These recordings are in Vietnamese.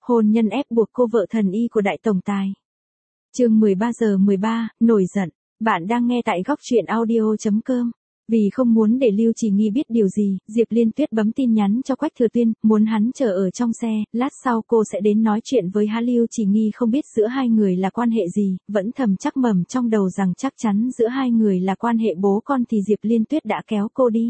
Hôn nhân ép buộc cô vợ thần y của đại tổng tài. Chương 13:13, nổi giận. Bạn đang nghe tại góc truyện audio.com. Vì không muốn để Lưu Chỉ Nghi biết điều gì, Diệp Liên Tuyết bấm tin nhắn cho Quách Thừa Tuyên, muốn hắn chờ ở trong xe, lát sau cô sẽ đến nói chuyện với hắn. Lưu Chỉ Nghi không biết giữa hai người là quan hệ gì, vẫn thầm chắc mầm trong đầu rằng chắc chắn giữa hai người là quan hệ bố con thì Diệp Liên Tuyết đã kéo cô đi.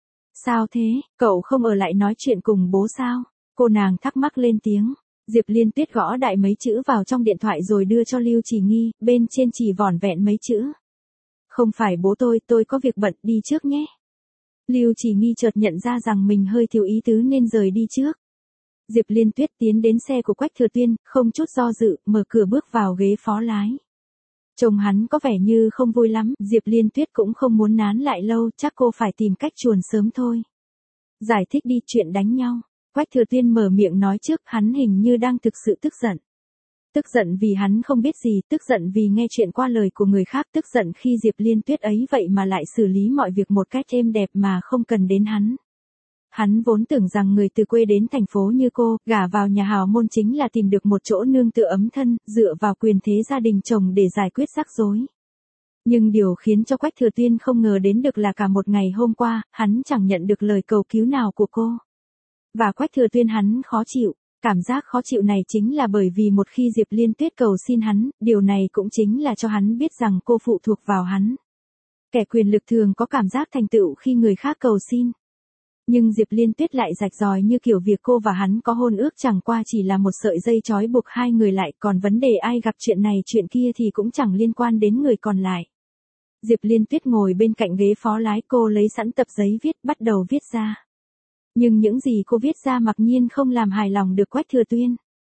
Sao thế, cậu không ở lại nói chuyện cùng bố sao? Cô nàng thắc mắc lên tiếng. Diệp Liên Tuyết gõ đại mấy chữ vào trong điện thoại rồi đưa cho Lưu Chỉ Nghi, bên trên chỉ vỏn vẹn mấy chữ. Không phải bố tôi có việc bận, đi trước nhé. Lưu Chỉ Nghi chợt nhận ra rằng mình hơi thiếu ý tứ nên rời đi trước. Diệp Liên Tuyết tiến đến xe của Quách Thừa Tuyên, không chút do dự, mở cửa bước vào ghế phó lái. Trông hắn có vẻ như không vui lắm, Diệp Liên Tuyết cũng không muốn nán lại lâu, chắc cô phải tìm cách chuồn sớm thôi. Giải thích đi, chuyện đánh nhau. Quách Thừa Tuyên mở miệng nói trước, hắn hình như đang thực sự tức giận. Tức giận vì hắn không biết gì, tức giận vì nghe chuyện qua lời của người khác, tức giận khi Diệp Liên Tuyết ấy vậy mà lại xử lý mọi việc một cách êm đẹp mà không cần đến hắn. Hắn vốn tưởng rằng người từ quê đến thành phố như cô, gả vào nhà hào môn chính là tìm được một chỗ nương tựa ấm thân, dựa vào quyền thế gia đình chồng để giải quyết rắc rối. Nhưng điều khiến cho Quách Thừa Tuyên không ngờ đến được là cả một ngày hôm qua, hắn chẳng nhận được lời cầu cứu nào của cô. Và Quách Thừa Tuyên hắn khó chịu. Cảm giác khó chịu này chính là bởi vì một khi Diệp Liên Tuyết cầu xin hắn, điều này cũng chính là cho hắn biết rằng cô phụ thuộc vào hắn. Kẻ quyền lực thường có cảm giác thành tựu khi người khác cầu xin. Nhưng Diệp Liên Tuyết lại rạch ròi như kiểu việc cô và hắn có hôn ước chẳng qua chỉ là một sợi dây trói buộc hai người lại, còn vấn đề ai gặp chuyện này chuyện kia thì cũng chẳng liên quan đến người còn lại. Diệp Liên Tuyết ngồi bên cạnh ghế phó lái, cô lấy sẵn tập giấy viết, bắt đầu viết ra. Nhưng những gì cô viết ra mặc nhiên không làm hài lòng được Quách Thừa Tuyên.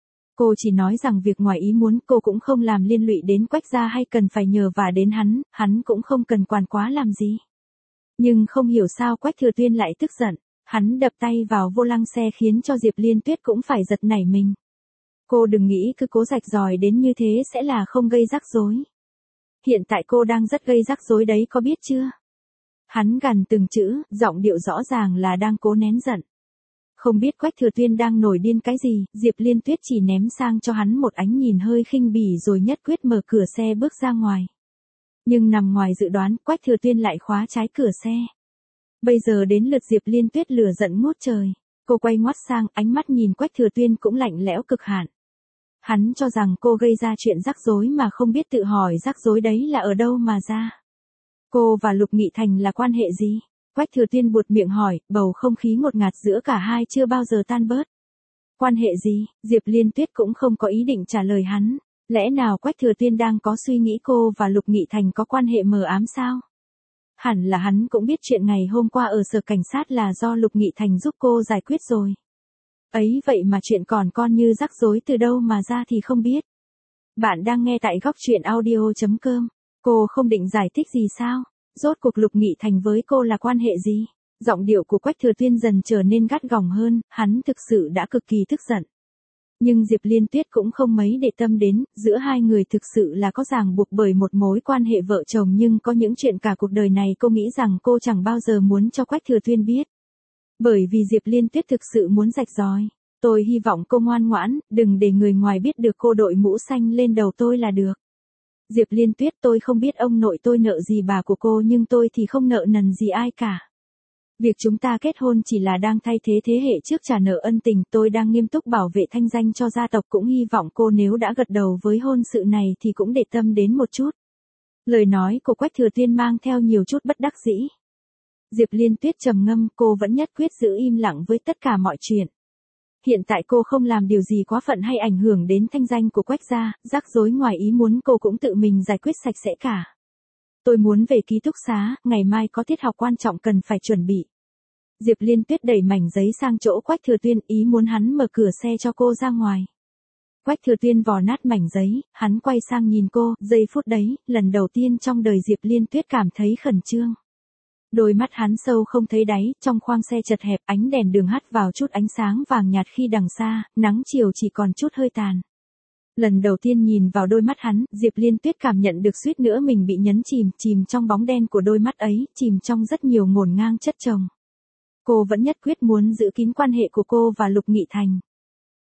Cô chỉ nói rằng việc ngoài ý muốn cô cũng không làm liên lụy đến Quách gia hay cần phải nhờ vả đến hắn cũng không cần quản quá làm gì. Nhưng không hiểu sao Quách Thừa Tuyên lại tức giận, hắn đập tay vào vô lăng xe khiến cho Diệp Liên Tuyết cũng phải giật nảy mình. Cô đừng nghĩ cứ cố rạch ròi đến như thế sẽ là không gây rắc rối. Hiện tại cô đang rất gây rắc rối đấy, có biết chưa? Hắn gằn từng chữ, giọng điệu rõ ràng là đang cố nén giận. Không biết Quách Thừa Tuyên đang nổi điên cái gì, Diệp Liên Tuyết chỉ ném sang cho hắn một ánh nhìn hơi khinh bỉ rồi nhất quyết mở cửa xe bước ra ngoài. Nhưng nằm ngoài dự đoán, Quách Thừa Tuyên lại khóa trái cửa xe. Bây giờ đến lượt Diệp Liên Tuyết lửa giận ngút trời. Cô quay ngoắt sang, ánh mắt nhìn Quách Thừa Tuyên cũng lạnh lẽo cực hạn. Hắn cho rằng cô gây ra chuyện rắc rối mà không biết tự hỏi rắc rối đấy là ở đâu mà ra. Cô và Lục Nghị Thành là quan hệ gì? Quách Thừa Tuyên buột miệng hỏi, bầu không khí ngột ngạt giữa cả hai chưa bao giờ tan bớt. Quan hệ gì? Diệp Liên Tuyết cũng không có ý định trả lời hắn. Lẽ nào Quách Thừa Tuyên đang có suy nghĩ cô và Lục Nghị Thành có quan hệ mờ ám sao? Hẳn là hắn cũng biết chuyện ngày hôm qua ở sở cảnh sát là do Lục Nghị Thành giúp cô giải quyết rồi. Ấy vậy mà chuyện còn con như rắc rối từ đâu mà ra thì không biết. Bạn đang nghe tại góc truyện audio.com. Cô không định giải thích gì sao? Rốt cuộc Lục Nghị Thành với cô là quan hệ gì? Giọng điệu của Quách Thừa Tuyên dần trở nên gắt gỏng hơn, hắn thực sự đã cực kỳ tức giận. Nhưng Diệp Liên Tuyết cũng không mấy để tâm đến, giữa hai người thực sự là có ràng buộc bởi một mối quan hệ vợ chồng, nhưng có những chuyện cả cuộc đời này cô nghĩ rằng cô chẳng bao giờ muốn cho Quách Thừa Tuyên biết. Bởi vì Diệp Liên Tuyết thực sự muốn rạch ròi. Tôi hy vọng cô ngoan ngoãn, đừng để người ngoài biết được cô đội mũ xanh lên đầu tôi là được. Diệp Liên Tuyết, tôi không biết ông nội tôi nợ gì bà của cô, nhưng tôi thì không nợ nần gì ai cả. Việc chúng ta kết hôn chỉ là đang thay thế thế hệ trước trả nợ ân tình, tôi đang nghiêm túc bảo vệ thanh danh cho gia tộc, cũng hy vọng cô nếu đã gật đầu với hôn sự này thì cũng để tâm đến một chút. Lời nói của Quách Thừa Tuyên mang theo nhiều chút bất đắc dĩ. Diệp Liên Tuyết trầm ngâm, cô vẫn nhất quyết giữ im lặng với tất cả mọi chuyện. Hiện tại cô không làm điều gì quá phận hay ảnh hưởng đến thanh danh của Quách gia, rắc rối ngoài ý muốn cô cũng tự mình giải quyết sạch sẽ cả. Tôi muốn về ký túc xá, ngày mai có tiết học quan trọng cần phải chuẩn bị. Diệp Liên Tuyết đẩy mảnh giấy sang chỗ Quách Thừa Tuyên, ý muốn hắn mở cửa xe cho cô ra ngoài. Quách Thừa Tuyên vò nát mảnh giấy, hắn quay sang nhìn cô, giây phút đấy, lần đầu tiên trong đời Diệp Liên Tuyết cảm thấy khẩn trương. Đôi mắt hắn sâu không thấy đáy, trong khoang xe chật hẹp, ánh đèn đường hắt vào chút ánh sáng vàng nhạt khi đằng xa, nắng chiều chỉ còn chút hơi tàn. Lần đầu tiên nhìn vào đôi mắt hắn, Diệp Liên Tuyết cảm nhận được suýt nữa mình bị nhấn chìm trong bóng đen của đôi mắt ấy, chìm trong rất nhiều ngổn ngang chất chồng. Cô vẫn nhất quyết muốn giữ kín quan hệ của cô và Lục Nghị Thành.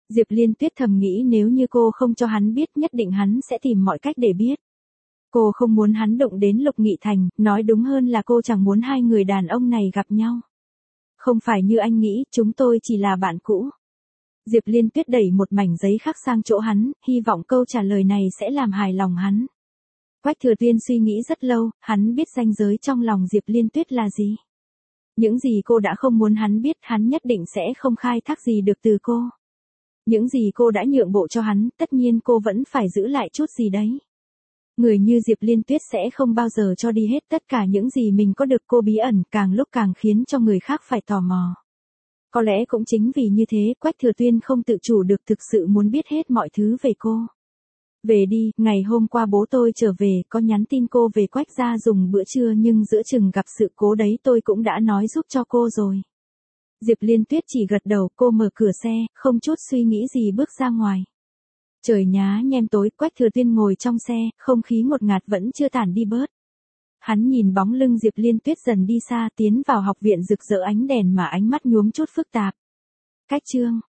Diệp Liên Tuyết thầm nghĩ nếu như cô không cho hắn biết nhất định hắn sẽ tìm mọi cách để biết. Cô không muốn hắn động đến Lục Nghị Thành, nói đúng hơn là cô chẳng muốn hai người đàn ông này gặp nhau. Không phải như anh nghĩ, chúng tôi chỉ là bạn cũ. Diệp Liên Tuyết đẩy một mảnh giấy khác sang chỗ hắn, hy vọng câu trả lời này sẽ làm hài lòng hắn. Quách Thừa Tuyên suy nghĩ rất lâu, hắn biết ranh giới trong lòng Diệp Liên Tuyết là gì. Những gì cô đã không muốn hắn biết, hắn nhất định sẽ không khai thác gì được từ cô. Những gì cô đã nhượng bộ cho hắn, tất nhiên cô vẫn phải giữ lại chút gì đấy. Người như Diệp Liên Tuyết sẽ không bao giờ cho đi hết tất cả những gì mình có được, cô bí ẩn càng lúc càng khiến cho người khác phải tò mò. Có lẽ cũng chính vì như thế, Quách Thừa Tuyên không tự chủ được thực sự muốn biết hết mọi thứ về cô. Về đi, ngày hôm qua bố tôi trở về, có nhắn tin cô về Quách gia dùng bữa trưa nhưng giữa chừng gặp sự cố đấy tôi cũng đã nói giúp cho cô rồi. Diệp Liên Tuyết chỉ gật đầu, cô mở cửa xe, không chút suy nghĩ gì bước ra ngoài. Trời nhá nhem tối, Quách Thừa Tuyên ngồi trong xe, không khí ngột ngạt vẫn chưa tản đi bớt. Hắn nhìn bóng lưng Diệp Liên Tuyết dần đi xa, tiến vào học viện rực rỡ ánh đèn mà ánh mắt nhuốm chút phức tạp. Cách chương